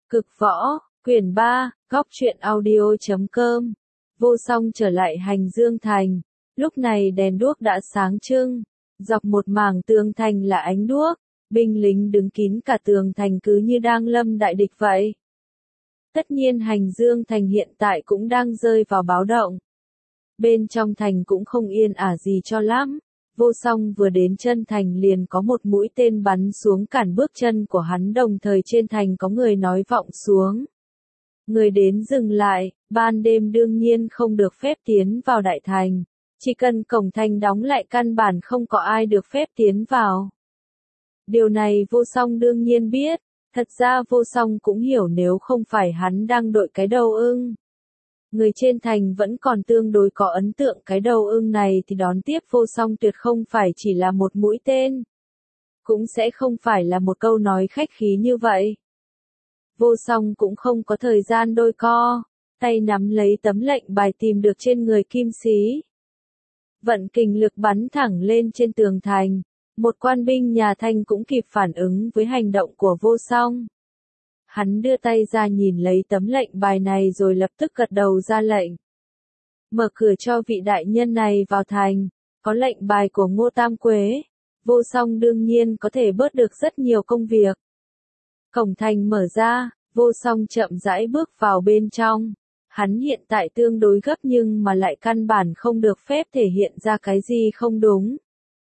Cực võ, quyển 3, góc truyện audio.com. Vô song trở lại Hành Dương Thành. Lúc này đèn đuốc đã sáng trưng. Dọc một mảng tường thành là ánh đuốc. Binh lính đứng kín cả tường thành cứ như đang lâm đại địch vậy. Tất nhiên Hành Dương Thành hiện tại cũng đang rơi vào báo động. Bên trong thành cũng không yên ả gì cho lắm. Vô song vừa đến chân thành liền có một mũi tên bắn xuống cản bước chân của hắn, đồng thời trên thành có người nói vọng xuống. Người đến dừng lại, ban đêm đương nhiên không được phép tiến vào đại thành. Chỉ cần cổng thành đóng lại căn bản không có ai được phép tiến vào. Điều này vô song đương nhiên biết, thật ra vô song cũng hiểu nếu không phải hắn đang đội cái đầu ưng. Người trên thành vẫn còn tương đối có ấn tượng cái đầu ưng này thì đón tiếp vô song tuyệt không phải chỉ là một mũi tên. Cũng sẽ không phải là một câu nói khách khí như vậy. Vô song cũng không có thời gian đôi co, tay nắm lấy tấm lệnh bài tìm được trên người Kim Xí. Vận kình lực bắn thẳng lên trên tường thành, một quan binh nhà Thanh cũng kịp phản ứng với hành động của vô song. Hắn đưa tay ra nhìn lấy tấm lệnh bài này rồi lập tức gật đầu ra lệnh. Mở cửa cho vị đại nhân này vào thành, có lệnh bài của Ngô Tam Quế. Vô song đương nhiên có thể bớt được rất nhiều công việc. Cổng thành mở ra, vô song chậm rãi bước vào bên trong. Hắn hiện tại tương đối gấp nhưng mà lại căn bản không được phép thể hiện ra cái gì không đúng.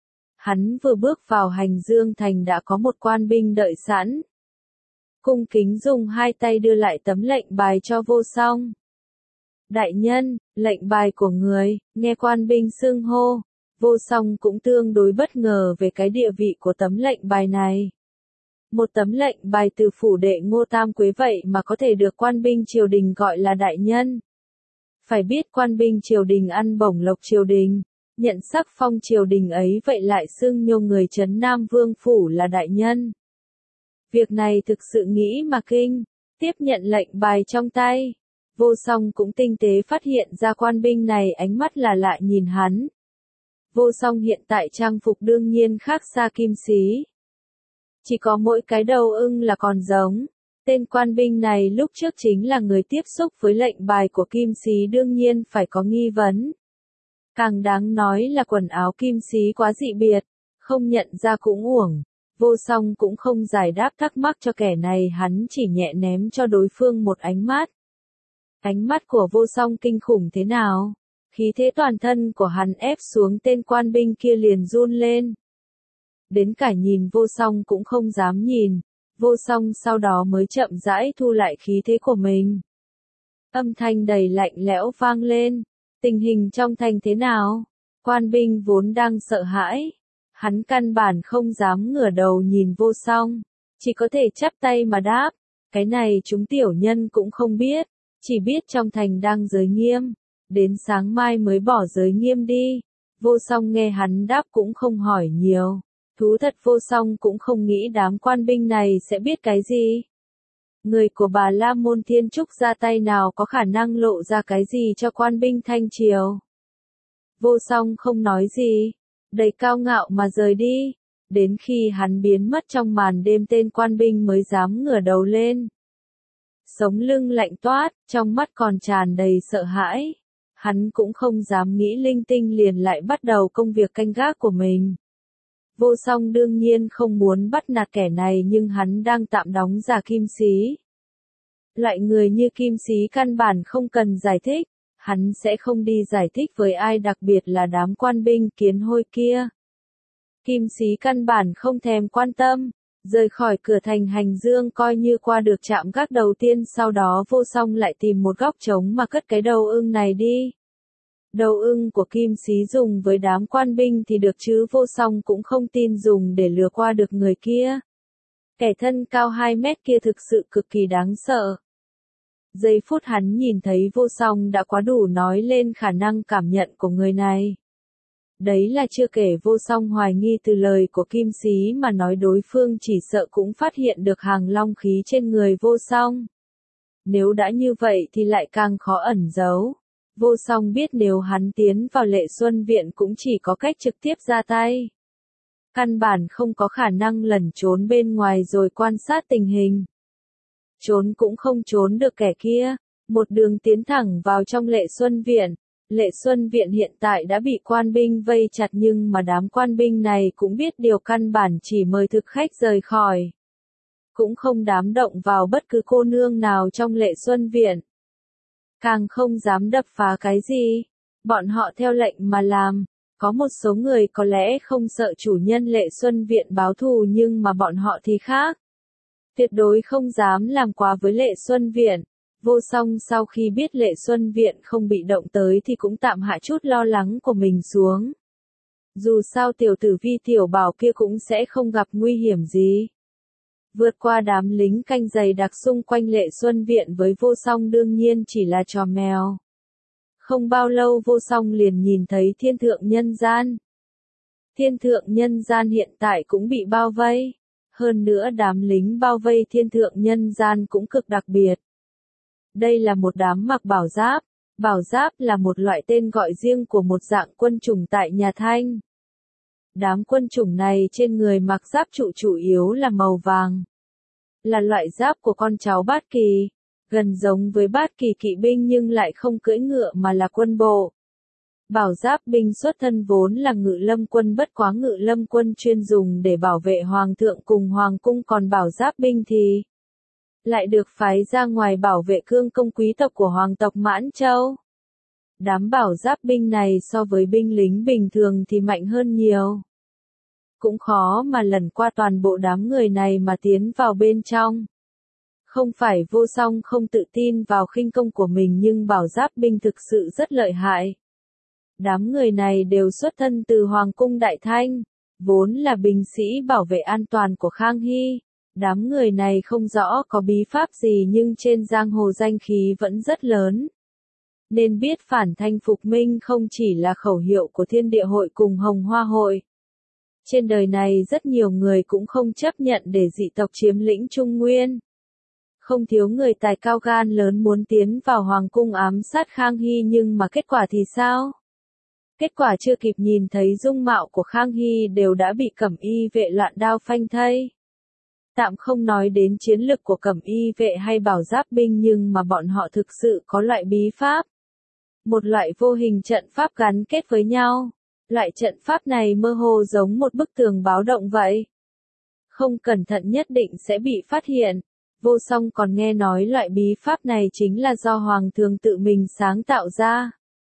Hắn vừa bước vào Hành Dương Thành đã có một quan binh đợi sẵn. Cung kính dùng hai tay đưa lại tấm lệnh bài cho vô song. Đại nhân, lệnh bài của người, nghe quan binh xưng hô. Vô song cũng tương đối bất ngờ về cái địa vị của tấm lệnh bài này. Một tấm lệnh bài từ phủ đệ Ngô Tam Quế vậy mà có thể được quan binh triều đình gọi là đại nhân. Phải biết quan binh triều đình ăn bổng lộc triều đình, nhận sắc phong triều đình ấy vậy lại xưng nhô người trấn Nam Vương phủ là đại nhân. Việc này thực sự nghĩ mà kinh, tiếp nhận lệnh bài trong tay. Vô song cũng tinh tế phát hiện ra quan binh này ánh mắt là lạ nhìn hắn. Vô song hiện tại trang phục đương nhiên khác xa Kim Xí. Chỉ có mỗi cái đầu ưng là còn giống. Tên quan binh này lúc trước chính là người tiếp xúc với lệnh bài của Kim Xí, đương nhiên phải có nghi vấn. Càng đáng nói là quần áo Kim Xí quá dị biệt, không nhận ra cũng uổng. Vô song cũng không giải đáp thắc mắc cho kẻ này, hắn chỉ nhẹ ném cho đối phương một ánh mắt. Ánh mắt của vô song kinh khủng thế nào? Khí thế toàn thân của hắn ép xuống tên quan binh kia liền run lên. Đến cả nhìn vô song cũng không dám nhìn, vô song sau đó mới chậm rãi thu lại khí thế của mình. Âm thanh đầy lạnh lẽo vang lên, tình hình trong thành thế nào? Quan binh vốn đang sợ hãi, hắn căn bản không dám ngửa đầu nhìn vô song, chỉ có thể chắp tay mà đáp, cái này chúng tiểu nhân cũng không biết, chỉ biết trong thành đang giới nghiêm, đến sáng mai mới bỏ giới nghiêm đi. Vô song nghe hắn đáp cũng không hỏi nhiều. Thú thật vô song cũng không nghĩ đám quan binh này sẽ biết cái gì. Người của Bà La Môn Thiên Trúc ra tay nào có khả năng lộ ra cái gì cho quan binh Thanh Triều. Vô song không nói gì, đầy cao ngạo mà rời đi. Đến khi hắn biến mất trong màn đêm tên quan binh mới dám ngửa đầu lên. Sống lưng lạnh toát, trong mắt còn tràn đầy sợ hãi. Hắn cũng không dám nghĩ linh tinh liền lại bắt đầu công việc canh gác của mình. Vô song đương nhiên không muốn bắt nạt kẻ này nhưng hắn đang tạm đóng giả Kim Xí. Loại người như Kim Xí căn bản không cần giải thích, hắn sẽ không đi giải thích với ai, đặc biệt là đám quan binh kiến hôi kia. Kim Xí căn bản không thèm quan tâm, rời khỏi cửa thành Hành Dương coi như qua được trạm gác đầu tiên, sau đó vô song lại tìm một góc trống mà cất cái đầu ưng này đi. Đầu ưng của Kim Xí dùng với đám quan binh thì được chứ vô song cũng không tin dùng để lừa qua được người kia. Kẻ thân cao 2 mét kia thực sự cực kỳ đáng sợ. Giây phút hắn nhìn thấy vô song đã quá đủ nói lên khả năng cảm nhận của người này. Đấy là chưa kể vô song hoài nghi từ lời của Kim Xí mà nói đối phương chỉ sợ cũng phát hiện được hàng long khí trên người vô song. Nếu đã như vậy thì lại càng khó ẩn giấu. Vô song biết nếu hắn tiến vào Lệ Xuân Viện cũng chỉ có cách trực tiếp ra tay. Căn bản không có khả năng lẩn trốn bên ngoài rồi quan sát tình hình. trốn cũng không trốn được kẻ kia, một đường tiến thẳng vào trong Lệ Xuân Viện. Lệ Xuân Viện hiện tại đã bị quan binh vây chặt nhưng mà đám quan binh này cũng biết điều căn bản chỉ mời thực khách rời khỏi. Cũng không dám động vào bất cứ cô nương nào trong Lệ Xuân Viện. Càng không dám đập phá cái gì. Bọn họ theo lệnh mà làm. Có một số người có lẽ không sợ chủ nhân Lệ Xuân Viện báo thù nhưng mà bọn họ thì khác. Tuyệt đối không dám làm quá với Lệ Xuân Viện. Vô Song sau khi biết Lệ Xuân Viện không bị động tới thì cũng tạm hạ chút lo lắng của mình xuống. Dù sao tiểu tử Vi Tiểu Bảo kia cũng sẽ không gặp nguy hiểm gì. Vượt qua đám lính canh dày đặc xung quanh Lệ Xuân Viện với Vô Song đương nhiên chỉ là trò mèo. Không bao lâu Vô Song liền nhìn thấy Thiên Thượng Nhân Gian. Thiên Thượng Nhân Gian hiện tại cũng bị bao vây. Hơn nữa đám lính bao vây Thiên Thượng Nhân Gian cũng cực đặc biệt. Đây là một đám mặc bảo giáp. Bảo giáp là một loại tên gọi riêng của một dạng quân chủng tại nhà Thanh. Đám quân chủng này trên người mặc giáp trụ chủ yếu là màu vàng. Là loại giáp của con cháu Bát Kỳ. Gần giống với Bát Kỳ kỵ binh nhưng lại không cưỡi ngựa mà là quân bộ. Bảo giáp binh xuất thân vốn là ngự lâm quân, bất quá ngự lâm quân chuyên dùng để bảo vệ hoàng thượng cùng hoàng cung, còn bảo giáp binh thì lại được phái ra ngoài bảo vệ cương công quý tộc của hoàng tộc Mãn Châu. Đám bảo giáp binh này so với binh lính bình thường thì mạnh hơn nhiều. Cũng khó mà lần qua toàn bộ đám người này mà tiến vào bên trong. Không phải Vô Song không tự tin vào khinh công của mình nhưng bảo giáp binh thực sự rất lợi hại. Đám người này đều xuất thân từ Hoàng cung Đại Thanh, vốn là binh sĩ bảo vệ an toàn của Khang Hy. Đám người này không rõ có bí pháp gì nhưng trên giang hồ danh khí vẫn rất lớn. Nên biết phản thanh phục minh không chỉ là khẩu hiệu của Thiên Địa Hội cùng Hồng Hoa Hội. Trên đời này rất nhiều người cũng không chấp nhận để dị tộc chiếm lĩnh Trung Nguyên. Không thiếu người tài cao gan lớn muốn tiến vào Hoàng cung ám sát Khang Hy nhưng mà kết quả thì sao? Kết quả chưa kịp nhìn thấy dung mạo của Khang Hy đều đã bị Cẩm Y vệ loạn đao phanh thây. Tạm không nói đến chiến lực của Cẩm Y vệ hay bảo giáp binh nhưng mà bọn họ thực sự có loại bí pháp. Một loại vô hình trận pháp gắn kết với nhau. Loại trận pháp này mơ hồ giống một bức tường báo động vậy. Không cẩn thận nhất định sẽ bị phát hiện. Vô Song còn nghe nói loại bí pháp này chính là do Hoàng thượng tự mình sáng tạo ra.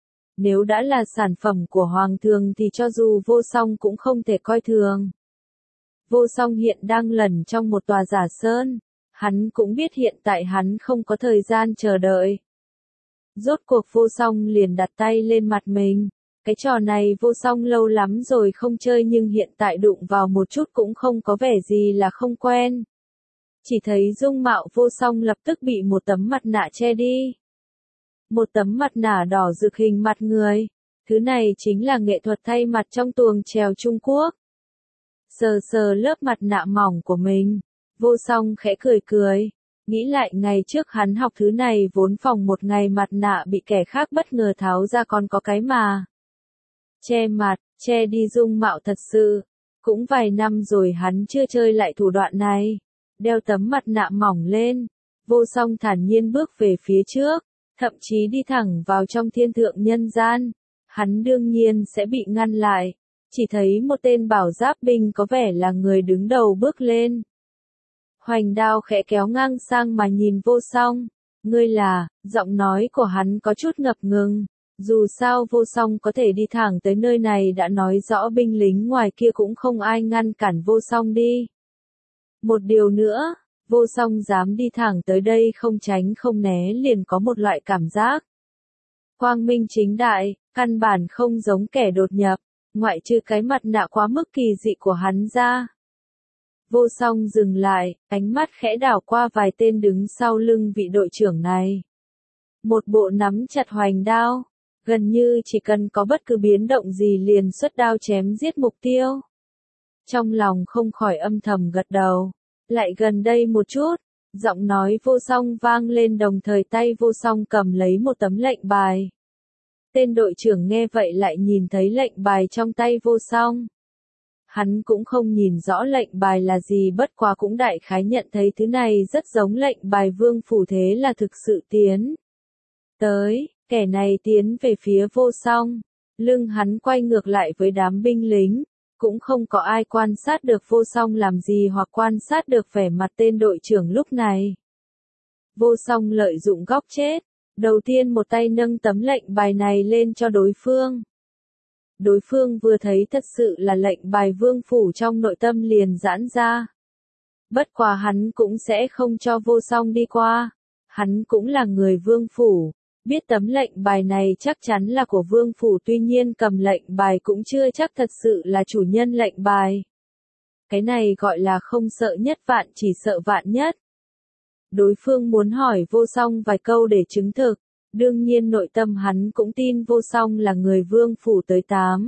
Nếu đã là sản phẩm của Hoàng thượng thì cho dù Vô Song cũng không thể coi thường. Vô Song hiện đang lẩn trong một tòa giả sơn. Hắn cũng biết hiện tại hắn không có thời gian chờ đợi. Rốt cuộc Vô Song liền đặt tay lên mặt mình. Cái trò này Vô Song lâu lắm rồi không chơi nhưng hiện tại đụng vào một chút cũng không có vẻ gì là không quen. Chỉ thấy dung mạo Vô Song lập tức bị một tấm mặt nạ che đi. Một tấm mặt nạ đỏ rực hình mặt người. Thứ này chính là nghệ thuật thay mặt trong tuồng chèo Trung Quốc. Sờ sờ lớp mặt nạ mỏng của mình. Vô Song khẽ cười cười. Nghĩ lại ngày trước hắn học thứ này vốn phòng một ngày mặt nạ bị kẻ khác bất ngờ tháo ra còn có cái mà. Che mặt, che đi dung mạo thật sự. Cũng vài năm rồi hắn chưa chơi lại thủ đoạn này. Đeo tấm mặt nạ mỏng lên. Vô Song thản nhiên bước về phía trước. Thậm chí đi thẳng vào trong Thiên Thượng Nhân Gian. Hắn đương nhiên sẽ bị ngăn lại. Chỉ thấy một tên bảo giáp binh có vẻ là người đứng đầu bước lên. Hoành đao khẽ kéo ngang sang mà nhìn Vô Song. Ngươi là, giọng nói của hắn có chút ngập ngừng. Dù sao Vô Song có thể đi thẳng tới nơi này đã nói rõ binh lính ngoài kia cũng không ai ngăn cản Vô Song đi. Một điều nữa, Vô Song dám đi thẳng tới đây không tránh không né liền có một loại cảm giác. Quang minh chính đại, căn bản không giống kẻ đột nhập, ngoại trừ cái mặt nạ quá mức kỳ dị của hắn ra. Vô Song dừng lại, ánh mắt khẽ đảo qua vài tên đứng sau lưng vị đội trưởng này. Một bộ nắm chặt hoành đao, gần như chỉ cần có bất cứ biến động gì liền xuất đao chém giết mục tiêu. Trong lòng không khỏi âm thầm gật đầu. Lại gần đây một chút, giọng nói Vô Song vang lên đồng thời tay Vô Song cầm lấy một tấm lệnh bài. Tên đội trưởng nghe vậy lại nhìn thấy lệnh bài trong tay Vô Song. Hắn cũng không nhìn rõ lệnh bài là gì, bất quá cũng đại khái nhận thấy thứ này rất giống lệnh bài vương phủ, thế là thực sự tiến tới. Kẻ này tiến về phía Vô Song, lưng hắn quay ngược lại với đám binh lính, cũng không có ai quan sát được Vô Song làm gì hoặc quan sát được vẻ mặt tên đội trưởng lúc này. Vô Song lợi dụng góc chết, đầu tiên một tay nâng tấm lệnh bài này lên cho đối phương. Đối phương vừa thấy thật sự là lệnh bài vương phủ, trong nội tâm liền giãn ra. Bất quá hắn cũng sẽ không cho Vô Song đi qua. Hắn cũng là người vương phủ, biết tấm lệnh bài này chắc chắn là của vương phủ, tuy nhiên cầm lệnh bài cũng chưa chắc thật sự là chủ nhân lệnh bài. Cái này gọi là không sợ nhất vạn, chỉ sợ vạn nhất. Đối phương muốn hỏi Vô Song vài câu để chứng thực. Đương nhiên nội tâm hắn cũng tin Vô Song là người vương phủ tới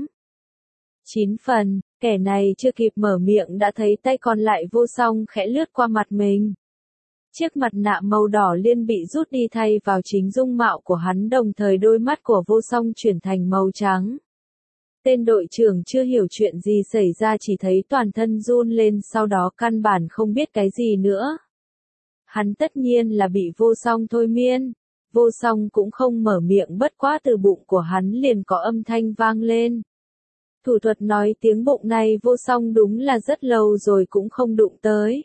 8-9 phần, kẻ này chưa kịp mở miệng đã thấy tay còn lại Vô Song khẽ lướt qua mặt mình. Chiếc mặt nạ màu đỏ liên bị rút đi thay vào chính dung mạo của hắn, đồng thời đôi mắt của Vô Song chuyển thành màu trắng. Tên đội trưởng chưa hiểu chuyện gì xảy ra, chỉ thấy toàn thân run lên, sau đó căn bản không biết cái gì nữa. Hắn tất nhiên là bị Vô Song thôi miên. Vô Song cũng không mở miệng, bất quá từ bụng của hắn liền có âm thanh vang lên. Thủ thuật nói tiếng bụng này Vô Song đúng là rất lâu rồi cũng không đụng tới.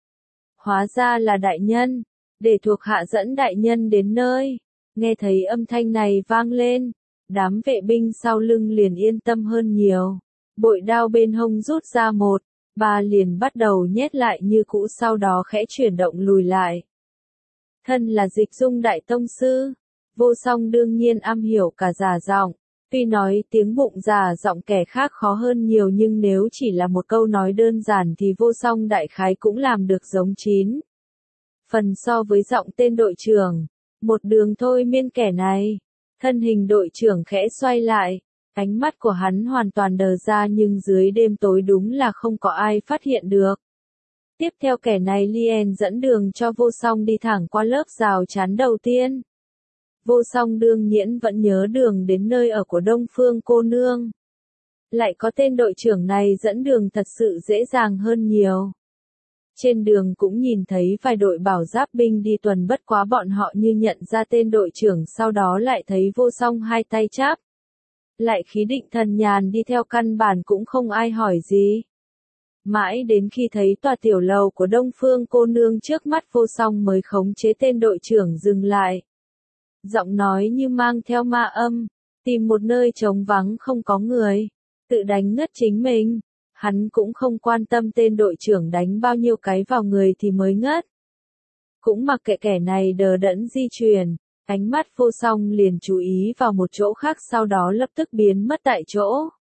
Hóa ra là đại nhân, để thuộc hạ dẫn đại nhân đến nơi. Nghe thấy âm thanh này vang lên, đám vệ binh sau lưng liền yên tâm hơn nhiều. Bội đao bên hông rút ra 1-3 liền bắt đầu nhét lại như cũ, sau đó khẽ chuyển động lùi lại. Thân là Dịch Dung đại tông sư, Vô Song đương nhiên am hiểu cả giả giọng. Tuy nói tiếng bụng giả giọng kẻ khác khó hơn nhiều, nhưng nếu chỉ là một câu nói đơn giản thì Vô Song đại khái cũng làm được giống 9 phần so với giọng tên đội trưởng. Một đường thôi miên kẻ này. Thân hình đội trưởng khẽ xoay lại, ánh mắt của hắn hoàn toàn đờ ra, nhưng dưới đêm tối đúng là không có ai phát hiện được. Tiếp theo kẻ này liền dẫn đường cho Vô Song đi thẳng qua lớp rào chắn đầu tiên. Vô Song đương nhiên vẫn nhớ đường đến nơi ở của Đông Phương cô nương. Lại có tên đội trưởng này dẫn đường thật sự dễ dàng hơn nhiều. Trên đường cũng nhìn thấy vài đội bảo giáp binh đi tuần, bất quá bọn họ như nhận ra tên đội trưởng, sau đó lại thấy Vô Song hai tay chắp lại khí định thần nhàn đi theo, căn bản cũng không ai hỏi gì. Mãi đến khi thấy tòa tiểu lầu của Đông Phương cô nương trước mắt, Vô Song mới khống chế tên đội trưởng dừng lại. Giọng nói như mang theo ma âm, tìm một nơi trống vắng không có người, tự đánh ngất chính mình. Hắn cũng không quan tâm tên đội trưởng đánh bao nhiêu cái vào người thì mới ngất. Cũng mặc kệ kẻ này đờ đẫn di chuyển, ánh mắt Vô Song liền chú ý vào một chỗ khác, sau đó lập tức biến mất tại chỗ.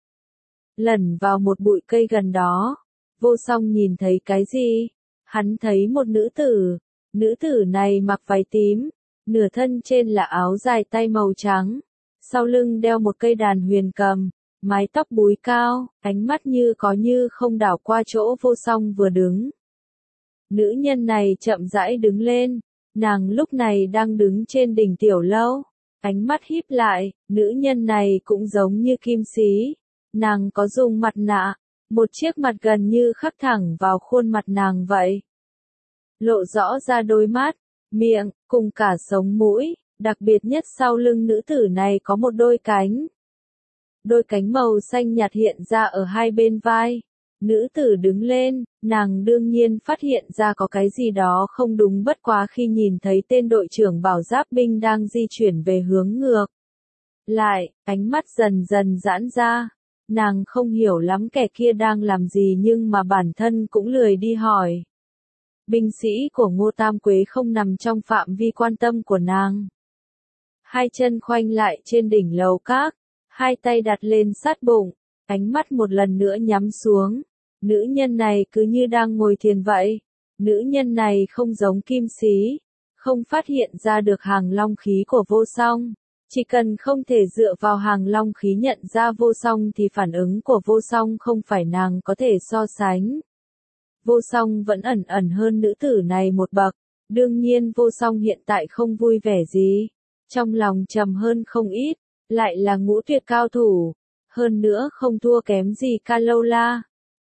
Lẩn vào một bụi cây gần đó. Vô Song nhìn thấy cái gì? Hắn thấy một nữ tử. Nữ tử này mặc váy tím, nửa thân trên là áo dài tay màu trắng, sau lưng đeo một cây đàn huyền cầm, mái tóc búi cao, ánh mắt như có như không đảo qua chỗ Vô Song vừa đứng. Nữ nhân này chậm rãi đứng lên, nàng lúc này đang đứng trên đỉnh tiểu lâu, ánh mắt híp lại, nữ nhân này cũng giống như Kim Xí, nàng có dùng mặt nạ. Một chiếc mặt gần như khắc thẳng vào khuôn mặt nàng vậy. Lộ rõ ra đôi mắt, miệng, cùng cả sống mũi, đặc biệt nhất sau lưng nữ tử này có một đôi cánh. Đôi cánh màu xanh nhạt hiện ra ở hai bên vai. Nữ tử đứng lên, nàng đương nhiên phát hiện ra có cái gì đó không đúng, bất quá khi nhìn thấy tên đội trưởng bảo giáp binh đang di chuyển về hướng ngược lại, ánh mắt dần dần giãn ra. Nàng không hiểu lắm kẻ kia đang làm gì, nhưng mà bản thân cũng lười đi hỏi. Binh sĩ của Ngô Tam Quế không nằm trong phạm vi quan tâm của nàng. Hai chân khoanh lại trên đỉnh lầu các, hai tay đặt lên sát bụng, ánh mắt một lần nữa nhắm xuống. Nữ nhân này cứ như đang ngồi thiền vậy. Nữ nhân này không giống Kim Xí, không phát hiện ra được hàng long khí của Vô Song. Chỉ cần không thể dựa vào hàng long khí nhận ra Vô Song thì phản ứng của Vô Song không phải nàng có thể so sánh. Vô Song vẫn ẩn ẩn hơn nữ tử này một bậc. Đương nhiên Vô Song hiện tại không vui vẻ gì. Trong lòng trầm hơn không ít, lại là ngũ tuyệt cao thủ. Hơn nữa không thua kém gì Kalola.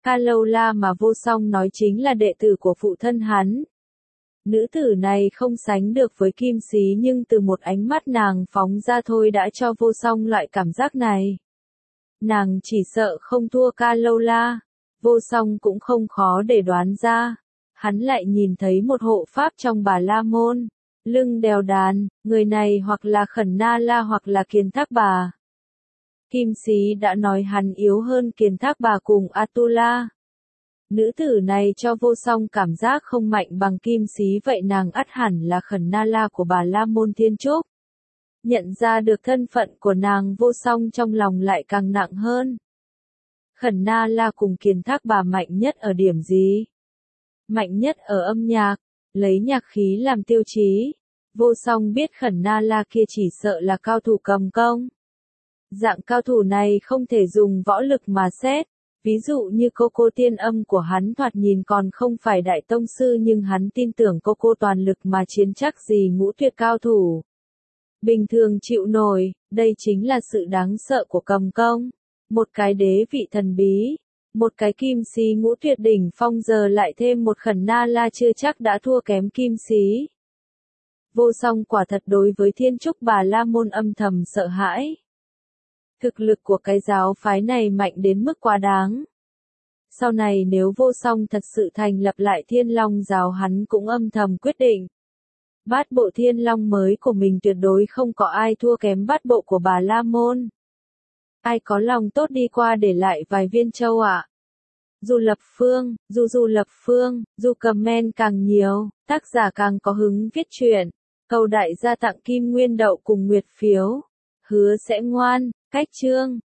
Kalola mà Vô Song nói chính là đệ tử của phụ thân hắn. Nữ tử này không sánh được với Kim Xí nhưng từ một ánh mắt nàng phóng ra thôi đã cho Vô Song loại cảm giác này. Nàng chỉ sợ không thua Kalola. Vô Song cũng không khó để đoán ra. Hắn lại nhìn thấy một hộ pháp trong Bà La Môn, lưng đèo đàn, người này hoặc là Khẩn Na La hoặc là Kiền Thác Bà. Kim Xí đã nói hắn yếu hơn Kiền Thác Bà cùng Atula. Nữ tử này cho Vô Song cảm giác không mạnh bằng Kim Xí vậy nàng ắt hẳn là Khẩn Na La của Bà La Môn Thiên Trúc. Nhận ra được thân phận của nàng Vô Song trong lòng lại càng nặng hơn. Khẩn Na La cùng Kiền Thác Bà mạnh nhất ở điểm gì? Mạnh nhất ở âm nhạc, lấy nhạc khí làm tiêu chí. Vô Song biết Khẩn Na La kia chỉ sợ là cao thủ cầm công. Dạng cao thủ này không thể dùng võ lực mà xét. Ví dụ như cô tiên âm của hắn thoạt nhìn còn không phải đại tông sư nhưng hắn tin tưởng cô toàn lực mà chiến chắc gì ngũ tuyệt cao thủ. Bình thường chịu nổi, đây chính là sự đáng sợ của cầm công. Một cái đế vị thần bí, một cái Kim Xí ngũ tuyệt đỉnh phong giờ lại thêm một Khẩn Na La chưa chắc đã thua kém Kim Xí. Vô Song quả thật đối với Thiên Trúc Bà La Môn âm thầm sợ hãi. Thực lực của cái giáo phái này mạnh đến mức quá đáng. Sau này nếu Vô Song thật sự thành lập lại Thiên Long giáo hắn cũng âm thầm quyết định. Bát bộ Thiên Long mới của mình tuyệt đối không có ai thua kém bát bộ của Bà La Môn. Ai có lòng tốt đi qua để lại vài viên châu ạ? Dù lập phương, dù lập phương, dù comment càng nhiều, tác giả càng có hứng viết truyện. Cầu đại gia tặng Kim Nguyên Đậu cùng Nguyệt phiếu. Hứa sẽ ngoan, cách chương.